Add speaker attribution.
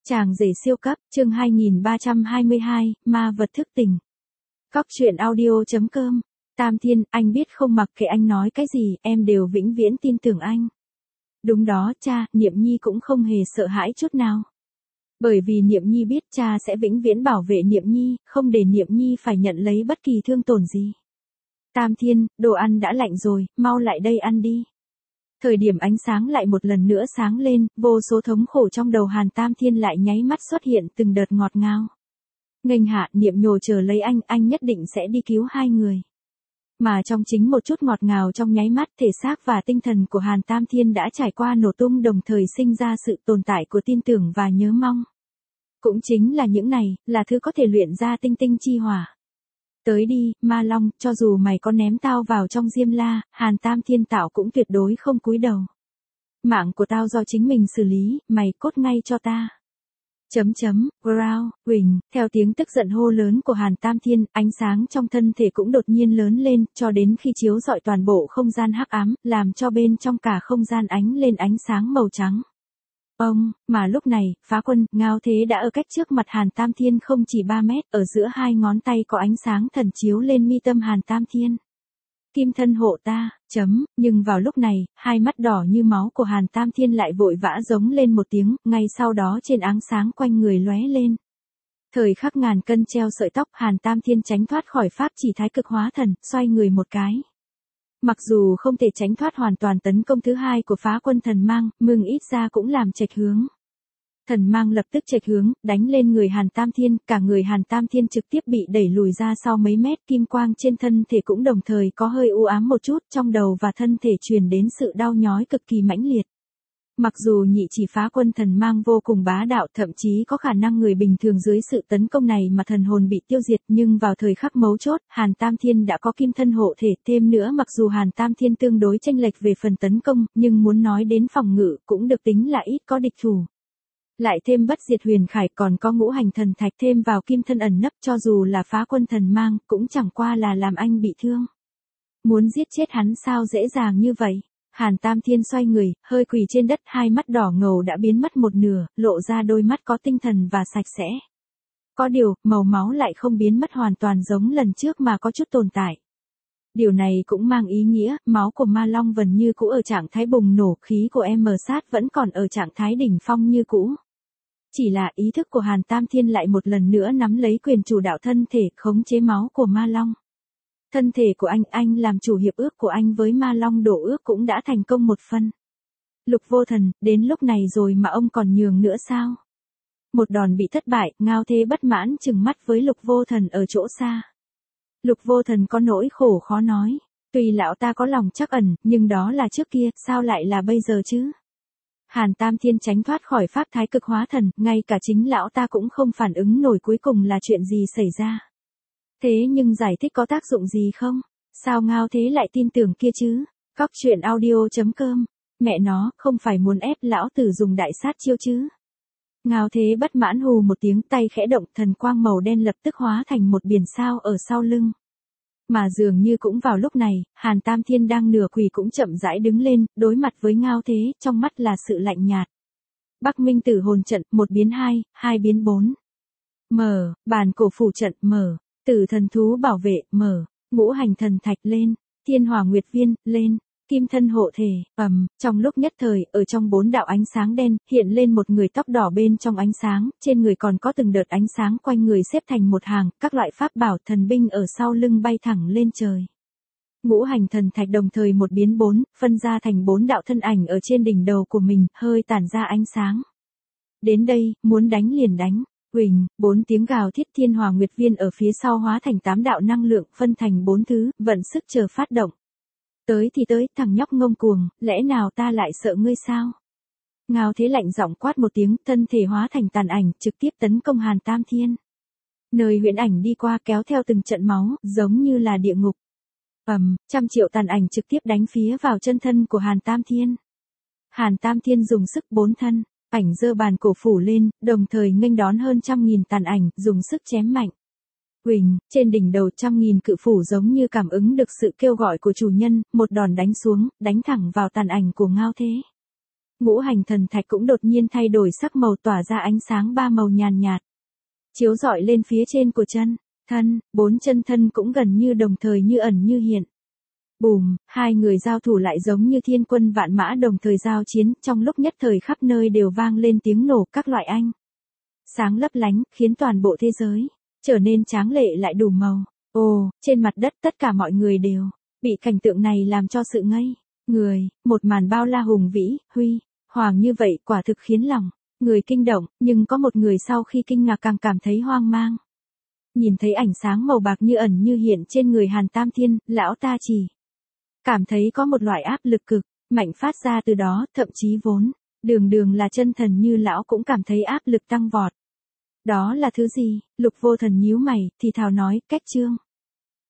Speaker 1: Chàng rể siêu cấp, chương 2322, ma vật thức tỉnh. Cóc truyện audio.com. Tam Thiên, anh biết không, mặc kệ anh nói cái gì, em đều vĩnh viễn tin tưởng anh. Đúng đó, cha, Niệm Nhi cũng không hề sợ hãi chút nào. Bởi vì Niệm Nhi biết cha sẽ vĩnh viễn bảo vệ Niệm Nhi, không để Niệm Nhi phải nhận lấy bất kỳ thương tổn gì. Tam Thiên, đồ ăn đã lạnh rồi, mau lại đây ăn đi. Thời điểm ánh sáng lại một lần nữa sáng lên, vô số thống khổ trong đầu Hàn Tam Thiên lại nháy mắt xuất hiện từng đợt ngọt ngào. Nghênh hạ, Niệm nhồ chờ lấy anh nhất định sẽ đi cứu hai người. Mà trong chính một chút ngọt ngào trong nháy mắt, thể xác và tinh thần của Hàn Tam Thiên đã trải qua nổ tung, đồng thời sinh ra sự tồn tại của tin tưởng và nhớ mong. Cũng chính là những này, là thứ có thể luyện ra tinh tinh chi hỏa. Tới đi, Ma Long, cho dù mày có ném tao vào trong Diêm La, Hàn Tam Thiên tạo cũng tuyệt đối không cúi đầu. Mạng của tao do chính mình xử lý, mày cốt ngay cho ta. Growl, Quỳnh, theo tiếng tức giận hô lớn của Hàn Tam Thiên, ánh sáng trong thân thể cũng đột nhiên lớn lên, cho đến khi chiếu rọi toàn bộ không gian hắc ám, làm cho bên trong cả không gian ánh lên ánh sáng màu trắng. Mà lúc này, Phá Quân, Ngao Thế đã ở cách trước mặt Hàn Tam Thiên không chỉ 3 mét, ở giữa hai ngón tay có ánh sáng thần chiếu lên mi tâm Hàn Tam Thiên. Kim thân hộ ta, nhưng vào lúc này, hai mắt đỏ như máu của Hàn Tam Thiên lại vội vã giống lên một tiếng, ngay sau đó trên áng sáng quanh người lóe lên. Thời khắc ngàn cân treo sợi tóc, Hàn Tam Thiên tránh thoát khỏi pháp chỉ thái cực hóa thần, xoay người một cái. Mặc dù không thể tránh thoát hoàn toàn tấn công thứ hai của Phá Quân thần mang, nhưng ít ra cũng làm chệch hướng. Thần mang lập tức chệch hướng, đánh lên người Hàn Tam Thiên, cả người Hàn Tam Thiên trực tiếp bị đẩy lùi ra sau mấy mét, kim quang trên thân thể cũng đồng thời có hơi u ám một chút, trong đầu và thân thể truyền đến sự đau nhói cực kỳ mãnh liệt. Mặc dù nhị chỉ Phá Quân thần mang vô cùng bá đạo, thậm chí có khả năng người bình thường dưới sự tấn công này mà thần hồn bị tiêu diệt, nhưng vào thời khắc mấu chốt, Hàn Tam Thiên đã có kim thân hộ thể, thêm nữa mặc dù Hàn Tam Thiên tương đối chênh lệch về phần tấn công, nhưng muốn nói đến phòng ngự cũng được tính là ít có địch thủ. Lại thêm bất diệt huyền khải, còn có ngũ hành thần thạch, thêm vào kim thân ẩn nấp, cho dù là Phá Quân thần mang, cũng chẳng qua là làm anh bị thương. Muốn giết chết hắn sao dễ dàng như vậy? Hàn Tam Thiên xoay người, hơi quỳ trên đất, hai mắt đỏ ngầu đã biến mất một nửa, lộ ra đôi mắt có tinh thần và sạch sẽ. Có điều, màu máu lại không biến mất hoàn toàn giống lần trước mà có chút tồn tại. Điều này cũng mang ý nghĩa, máu của Ma Long vẫn như cũ ở trạng thái bùng nổ, khí của M sát vẫn còn ở trạng thái đỉnh phong như cũ. Chỉ là ý thức của Hàn Tam Thiên lại một lần nữa nắm lấy quyền chủ đạo thân thể, khống chế máu của Ma Long. Thân thể của anh làm chủ, hiệp ước của anh với Ma Long đổ ước cũng đã thành công một phần. Lục Vô Thần, đến lúc này rồi mà ông còn nhường nữa sao? Một đòn bị thất bại, Ngao Thế bất mãn trừng mắt với Lục Vô Thần ở chỗ xa. Lục Vô Thần có nỗi khổ khó nói, tuy lão ta có lòng trắc ẩn, nhưng đó là trước kia, sao lại là bây giờ chứ? Hàn Tam Thiên tránh thoát khỏi pháp thái cực hóa thần, ngay cả chính lão ta cũng không phản ứng nổi cuối cùng là chuyện gì xảy ra. Thế nhưng giải thích có tác dụng gì không? Sao Ngao Thế lại tin tưởng kia chứ? Cóc truyện audio.com. Mẹ nó, không phải muốn ép lão tử dùng đại sát chiêu chứ? Ngao Thế bất mãn hù một tiếng, tay khẽ động, thần quang màu đen lập tức hóa thành một biển sao ở sau lưng. Mà dường như cũng vào lúc này, Hàn Tam Thiên đang nửa quỳ cũng chậm rãi đứng lên, đối mặt với Ngao Thế, trong mắt là sự lạnh nhạt. Bắc Minh Tử hồn trận, 1 biến 2, 2 biến 4. Mở, bàn cổ phủ trận, mở. Tử thần thú bảo vệ, mở. Ngũ hành thần thạch, lên. Thiên hỏa nguyệt viên, lên. Kim thân hộ thể, trong lúc nhất thời, ở trong 4 đạo ánh sáng đen, hiện lên một người tóc đỏ bên trong ánh sáng, trên người còn có từng đợt ánh sáng quanh người xếp thành một hàng, các loại pháp bảo, thần binh ở sau lưng bay thẳng lên trời. Ngũ hành thần thạch đồng thời 1 biến 4, phân ra thành 4 đạo thân ảnh ở trên đỉnh đầu của mình, hơi tản ra ánh sáng. Đến đây, muốn đánh liền đánh. Quỳnh, 4 tiếng gào thiết, thiên hỏa nguyệt viên ở phía sau hóa thành 8 đạo năng lượng, phân thành 4 thứ, vận sức chờ phát động. Tới thì tới, thằng nhóc ngông cuồng, lẽ nào ta lại sợ ngươi sao? Ngao Thế lạnh giọng quát một tiếng, thân thể hóa thành tàn ảnh, trực tiếp tấn công Hàn Tam Thiên. Nơi huyễn ảnh đi qua kéo theo từng trận máu, giống như là địa ngục. Trăm triệu tàn ảnh trực tiếp đánh phía vào chân thân của Hàn Tam Thiên. Hàn Tam Thiên dùng sức 4 thân, ảnh giơ bàn cổ phủ lên, đồng thời nghênh đón hơn 100.000 tàn ảnh, dùng sức chém mạnh. Quỳnh, trên đỉnh đầu 100.000 cự phủ giống như cảm ứng được sự kêu gọi của chủ nhân, một đòn đánh xuống, đánh thẳng vào tàn ảnh của Ngao Thế. ngũ hành thần thạch cũng đột nhiên thay đổi sắc màu tỏa ra ánh sáng ba màu nhàn nhạt. Chiếu rọi lên phía trên của chân, thân, bốn chân thân cũng gần như đồng thời như ẩn như hiện. Bùm, hai người giao thủ lại giống như thiên quân vạn mã đồng thời giao chiến, trong lúc nhất thời khắp nơi đều vang lên tiếng nổ các loại ánh sáng lấp lánh, khiến toàn bộ thế giới trở nên tráng lệ lại đủ màu. Ồ, trên mặt đất tất cả mọi người đều bị cảnh tượng này làm cho sự ngây người, một màn bao la hùng vĩ, huy hoàng như vậy quả thực khiến lòng người kinh động, nhưng có một người sau khi kinh ngạc càng cảm thấy hoang mang. Nhìn thấy ánh sáng màu bạc như ẩn như hiện trên người Hàn Tam Thiên, lão ta chỉ cảm thấy có một loại áp lực cực mạnh phát ra từ đó, thậm chí vốn đường đường là chân thần như lão cũng cảm thấy áp lực tăng vọt. Đó là thứ gì? Lục Vô Thần nhíu mày, thì thào nói, cách chương.